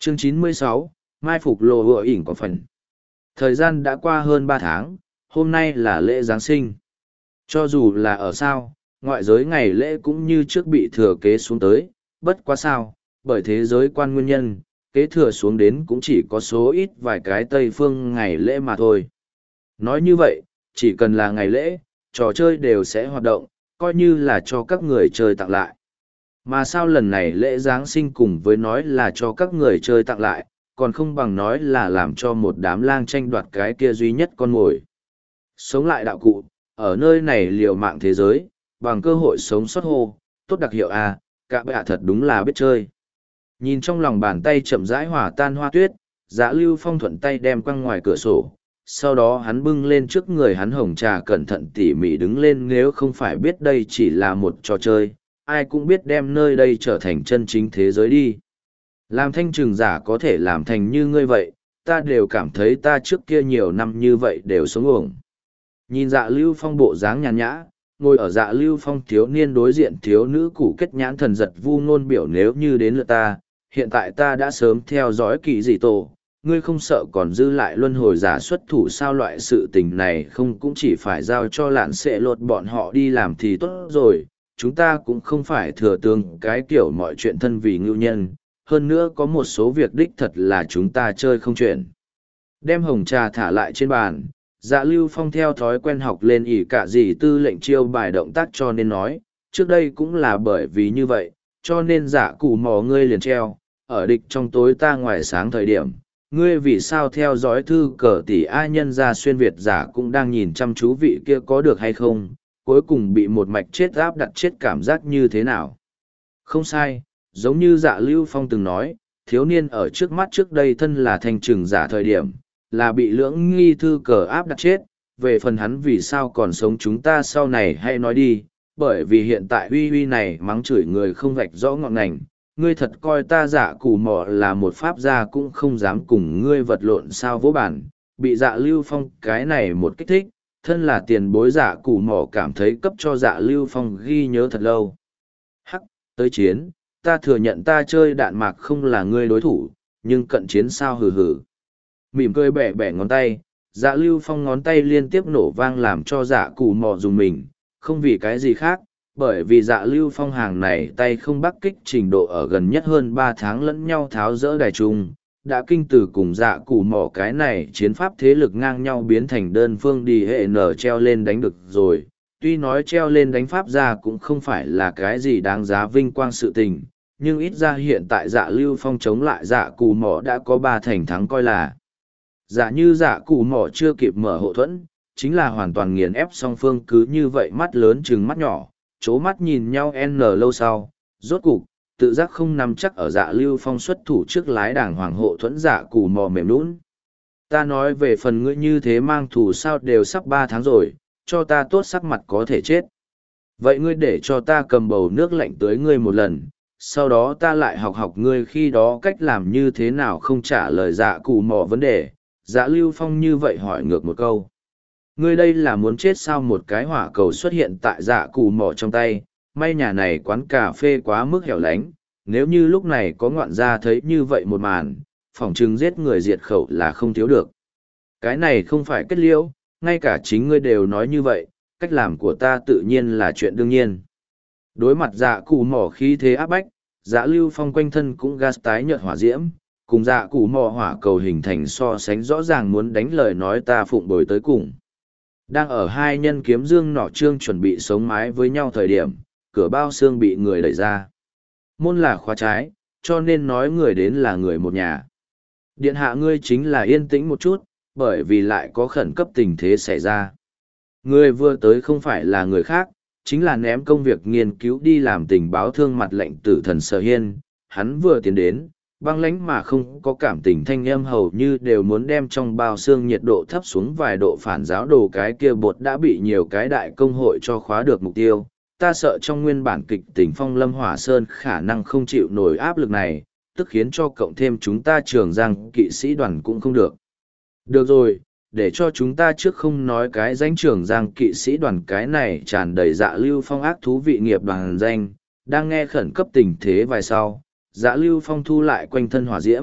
Chương 96, Mai phục lộ hựa ỉn có phần. Thời gian đã qua hơn 3 tháng, hôm nay là lễ Giáng sinh. Cho dù là ở sao, ngoại giới ngày lễ cũng như trước bị thừa kế xuống tới, bất quá sao, bởi thế giới quan nguyên nhân, kế thừa xuống đến cũng chỉ có số ít vài cái Tây phương ngày lễ mà thôi. Nói như vậy, chỉ cần là ngày lễ, trò chơi đều sẽ hoạt động, coi như là cho các người chơi tặng lại. Mà sao lần này lễ Giáng sinh cùng với nói là cho các người chơi tặng lại, còn không bằng nói là làm cho một đám lang tranh đoạt cái kia duy nhất con mồi. Sống lại đạo cụ, ở nơi này liều mạng thế giới, bằng cơ hội sống sót hô, tốt đặc hiệu à, cả bệ thật đúng là biết chơi. Nhìn trong lòng bàn tay chậm rãi hòa tan hoa tuyết, Dạ Lưu Phong thuận tay đem quăng ngoài cửa sổ, sau đó hắn bưng lên trước người hắn hồng trà cẩn thận tỉ mỉ đứng lên, nếu không phải biết đây chỉ là một trò chơi, ai cũng biết đem nơi đây trở thành chân chính thế giới đi. Làm thanh trừng giả có thể làm thành như ngươi vậy, ta đều cảm thấy ta trước kia nhiều năm như vậy đều sống uổng. Nhìn Dạ Lưu Phong bộ dáng nhàn nhã, ngồi ở Dạ Lưu Phong thiếu niên đối diện thiếu nữ củ kết nhãn thần giật vu ngôn biểu, nếu như đến lượt ta, hiện tại ta đã sớm theo dõi kỳ dị tổ, ngươi không sợ còn dư lại luân hồi giả xuất thủ sao? Loại sự tình này không cũng chỉ phải giao cho lạn sẽ lột bọn họ đi làm thì tốt rồi, chúng ta cũng không phải thừa tướng cái kiểu mọi chuyện thân vì ngưu nhân, hơn nữa có một số việc đích thật là chúng ta chơi không chuyện. Đem hồng trà thả lại trên bàn, Dạ Lưu Phong theo thói quen học lên ỉ cả gì tư lệnh chiêu bài động tác, cho nên nói, trước đây cũng là bởi vì như vậy, cho nên Dạ Cù Mò ngươi liền treo, ở địch trong tối ta ngoài sáng thời điểm, ngươi vì sao theo dõi thư cờ tỷ ai nhân ra xuyên Việt giả cũng đang nhìn chăm chú vị kia có được hay không, cuối cùng bị một mạch chết áp đặt chết cảm giác như thế nào? Không sai, giống như Dạ Lưu Phong từng nói, thiếu niên ở trước mắt trước đây thân là thanh trừng giả thời điểm, là bị lưỡng nghi thư cờ áp đặt chết, về phần hắn vì sao còn sống chúng ta sau này hay nói đi, bởi vì hiện tại uy uy này mắng chửi người không vạch rõ ngọn ngành, ngươi thật coi ta Dạ Cù Mò là một pháp gia cũng không dám cùng ngươi vật lộn sao vỗ bản, bị Dạ Lưu Phong cái này một kích thích, thân là tiền bối Dạ Cù Mò cảm thấy cấp cho Dạ Lưu Phong ghi nhớ thật lâu. Hắc, tới chiến, ta thừa nhận ta chơi đạn mạc không là ngươi đối thủ, nhưng cận chiến sao hừ hừ. Mỉm cười bẻ bẻ ngón tay, Dạ Lưu Phong ngón tay liên tiếp nổ vang làm cho Dạ Cù Mò dùng mình, không vì cái gì khác, bởi vì Dạ Lưu Phong hàng này tay không bắc kích trình độ ở gần nhất hơn 3 tháng lẫn nhau tháo rỡ đài trung, đã kinh từ cùng Dạ Cù Mò cái này chiến pháp thế lực ngang nhau biến thành đơn phương đi hệ nở treo lên đánh được rồi. Tuy nói treo lên đánh pháp ra cũng không phải là cái gì đáng giá vinh quang sự tình, nhưng ít ra hiện tại Dạ Lưu Phong chống lại Dạ Cù Mò đã có 3 thành thắng, coi là giả như Dạ Cù Mò chưa kịp mở hộ thuẫn, chính là hoàn toàn nghiền ép song phương. Cứ như vậy mắt lớn chừng mắt nhỏ, chố mắt nhìn nhau n lâu sau, rốt cục tự giác không nắm chắc ở Dạ Lưu Phong xuất thủ trước lái đảng hoàng hộ thuẫn Dạ Cù Mò mềm lún. Ta nói về phần ngươi như thế mang thù sao, đều sắp 3 tháng rồi, cho ta tốt sắc mặt có thể chết. Vậy ngươi để cho ta cầm bầu nước lạnh tới ngươi một lần, sau đó ta lại học học ngươi khi đó cách làm như thế nào. Không trả lời Dạ Cù Mò vấn đề, Dạ Lưu Phong như vậy hỏi ngược một câu. Ngươi đây là muốn chết sao? Một cái hỏa cầu xuất hiện tại Dạ Cù Mò trong tay, may nhà này quán cà phê quá mức hẻo lánh, nếu như lúc này có ngoạn gia thấy như vậy một màn, phỏng chừng giết người diệt khẩu là không thiếu được. Cái này không phải kết liễu, ngay cả chính ngươi đều nói như vậy, cách làm của ta tự nhiên là chuyện đương nhiên. Đối mặt Dạ Cù Mò khí thế áp bách, Dạ Lưu Phong quanh thân cũng gas tái nhợt hỏa diễm, cùng Dạ Cù Mò hỏa cầu hình thành so sánh rõ ràng, muốn đánh lời nói ta phụng bồi tới cùng. Đang ở hai nhân kiếm dương nỏ trương chuẩn bị sống mái với nhau thời điểm, cửa bao xương bị người đẩy ra. Môn là khóa trái, cho nên nói người đến là người một nhà. Điện hạ ngươi chính là yên tĩnh một chút, bởi vì lại có khẩn cấp tình thế xảy ra. Người vừa tới không phải là người khác, chính là ném công việc nghiên cứu đi làm tình báo thương mặt lệnh tử thần Sở Hiên. Hắn vừa tiến đến, băng lãnh mà không có cảm tình thanh âm hầu như đều muốn đem trong bao xương nhiệt độ thấp xuống vài độ. Phản giáo đồ cái kia bột đã bị nhiều cái đại công hội cho khóa được mục tiêu. Ta sợ trong nguyên bản kịch tình Phong Lâm Hỏa Sơn khả năng không chịu nổi áp lực này, tức khiến cho cộng thêm chúng ta Trường Giang kỵ sĩ đoàn cũng không được. Được rồi, để cho chúng ta trước không nói cái danh Trường Giang kỵ sĩ đoàn cái này tràn đầy Dạ Lưu Phong ác thú vị nghiệp đoàn danh, đang nghe khẩn cấp tình thế vài sau, Dạ Lưu Phong thu lại quanh thân hỏa diễm,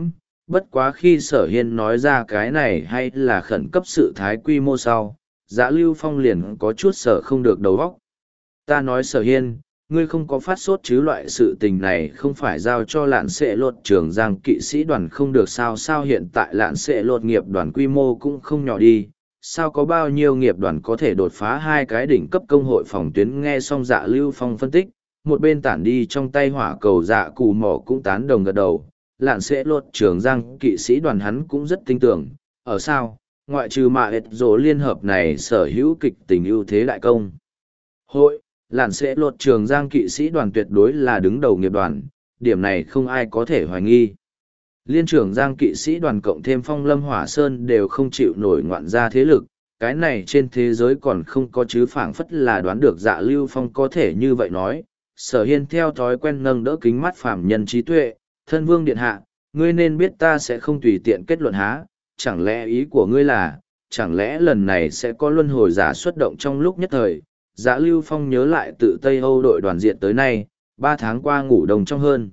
bất quá khi Sở Hiên nói ra cái này hay là khẩn cấp sự thái quy mô sau, Dạ Lưu Phong liền có chút sở không được đầu óc. Ta nói Sở Hiên, ngươi không có phát sốt chứ, loại sự tình này không phải giao cho Lạn Sệ Lột Trường Giang kỵ sĩ đoàn không được sao? Sao hiện tại Lạn Sệ Lột nghiệp đoàn quy mô cũng không nhỏ đi, sao có bao nhiêu nghiệp đoàn có thể đột phá hai cái đỉnh cấp công hội phòng tuyến? Nghe xong Dạ Lưu Phong phân tích, một bên tản đi trong tay hỏa cầu Dạ Cù Mỏ cũng tán đồng gật đầu. Lạn Sệ Lột Trường Giang kỵ sĩ đoàn hắn cũng rất tin tưởng, ở sao, ngoại trừ Mạ Ết Dỗ liên hợp này sở hữu kịch tình ưu thế đại công hội, Lạn Sệ Lột Trường Giang kỵ sĩ đoàn tuyệt đối là đứng đầu nghiệp đoàn, điểm này không ai có thể hoài nghi. Liên trưởng Giang kỵ sĩ đoàn cộng thêm Phong Lâm Hỏa Sơn đều không chịu nổi ngoạn gia thế lực, cái này trên thế giới còn không có chứ, phảng phất là đoán được Dạ Lưu Phong có thể như vậy nói. Sở Hiên theo thói quen nâng đỡ kính mắt phàm nhân trí tuệ, thân vương điện hạ, ngươi nên biết ta sẽ không tùy tiện kết luận há, chẳng lẽ ý của ngươi là, chẳng lẽ lần này sẽ có luân hồi giả xuất động trong lúc nhất thời? Dạ Lưu Phong nhớ lại tự Tây Âu đội đoàn diện tới nay, 3 tháng qua ngủ đồng trong hơn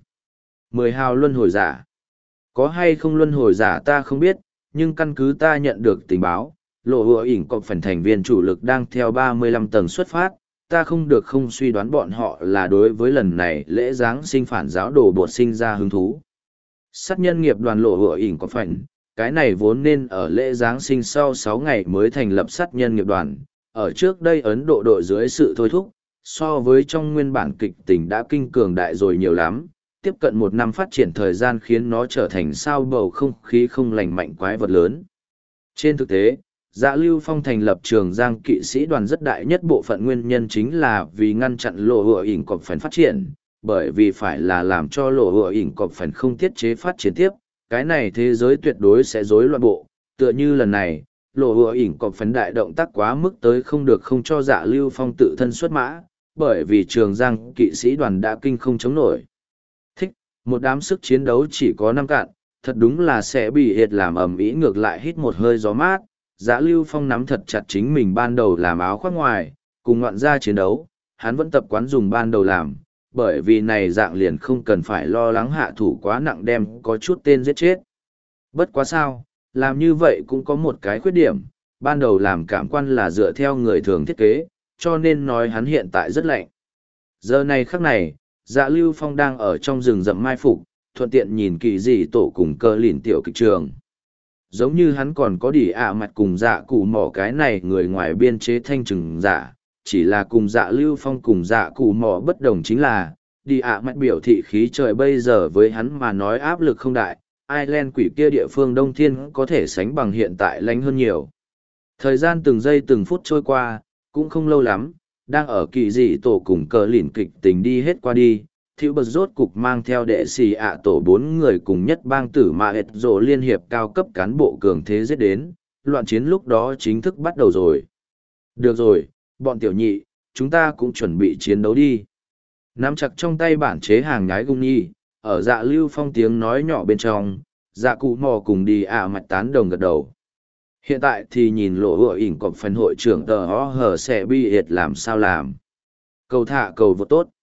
10 hào luân hồi giả. Có hay không luân hồi giả ta không biết, nhưng căn cứ ta nhận được tình báo, lộ hùa ỉn cộng phần thành viên chủ lực đang theo 35 tầng xuất phát, ta không được không suy đoán bọn họ là đối với lần này lễ giáng sinh phản giáo đồ bột sinh ra hứng thú. Sát nhân nghiệp đoàn lộ hùa ỉn cộng phần, cái này vốn nên ở lễ giáng sinh sau 6 ngày mới thành lập sát nhân nghiệp đoàn. Ở trước đây Ấn Độ đội dưới sự thôi thúc, so với trong nguyên bản kịch tình đã kinh cường đại rồi nhiều lắm, tiếp cận 1 năm phát triển thời gian khiến nó trở thành sao bầu không khí không lành mạnh quái vật lớn. Trên thực tế, Dạ Lưu Phong thành lập Trường Giang kỵ sĩ đoàn rất đại nhất bộ phận nguyên nhân chính là vì ngăn chặn lộ hùa ỉn cọp phần phát triển, bởi vì phải là làm cho lộ hùa ỉn cọp phần không tiết chế phát triển tiếp, cái này thế giới tuyệt đối sẽ rối loạn bộ, tựa như lần này. Lộ hùa ỉn cọp phấn đại động tác quá mức tới không được không cho Dạ Lưu Phong tự thân xuất mã, bởi vì Trường Giang kỵ sĩ đoàn đã kinh không chống nổi. Thích, một đám sức chiến đấu chỉ có 5 cạn, thật đúng là sẽ bị hiệt làm ầm ĩ. Ngược lại hít một hơi gió mát, Dạ Lưu Phong nắm thật chặt chính mình ban đầu làm áo khoác ngoài, cùng ngoạn gia chiến đấu, hắn vẫn tập quán dùng ban đầu làm, bởi vì này dạng liền không cần phải lo lắng hạ thủ quá nặng đem có chút tên giết chết. Bất quá sao, làm như vậy cũng có một cái khuyết điểm, ban đầu làm cảm quan là dựa theo người thường thiết kế, cho nên nói hắn hiện tại rất lạnh. Giờ này khắc này, Dạ Lưu Phong đang ở trong rừng rậm mai phục, thuận tiện nhìn kỳ dị tổ cùng cơ lìn tiểu kịch trường. Giống như hắn còn có đỉ mặt cùng Dạ Cụ Mỏ cái này người ngoài biên chế thanh trừng giả, chỉ là cùng Dạ Lưu Phong cùng Dạ Cụ Mỏ bất đồng chính là, đỉ mặt biểu thị khí trời bây giờ với hắn mà nói áp lực không đại. Ireland quỷ kia địa phương Đông Thiên có thể sánh bằng hiện tại lánh hơn nhiều. Thời gian từng giây từng phút trôi qua, cũng không lâu lắm, đang ở kỳ dị tổ cùng cờ lỉn kịch tình đi hết qua đi, Thiệu Bật rốt cục mang theo đệ sĩ tổ 4 người cùng nhất bang tử Mạ Ết Dỗ liên hiệp cao cấp cán bộ cường thế giết đến, loạn chiến lúc đó chính thức bắt đầu rồi. Được rồi, bọn tiểu nhị, chúng ta cũng chuẩn bị chiến đấu đi. Nắm chặt trong tay bản chế hàng nhái gung nhi, ở Dạ Lưu Phong tiếng nói nhỏ bên trong, Dạ Cụ Mò cùng đi mạch tán đồng gật đầu. Hiện tại thì nhìn lộ hựa ỉn cọp phần hội trưởng tờ ho hờ sẽ bi hiệt làm sao làm. Cầu thả cầu vô tốt.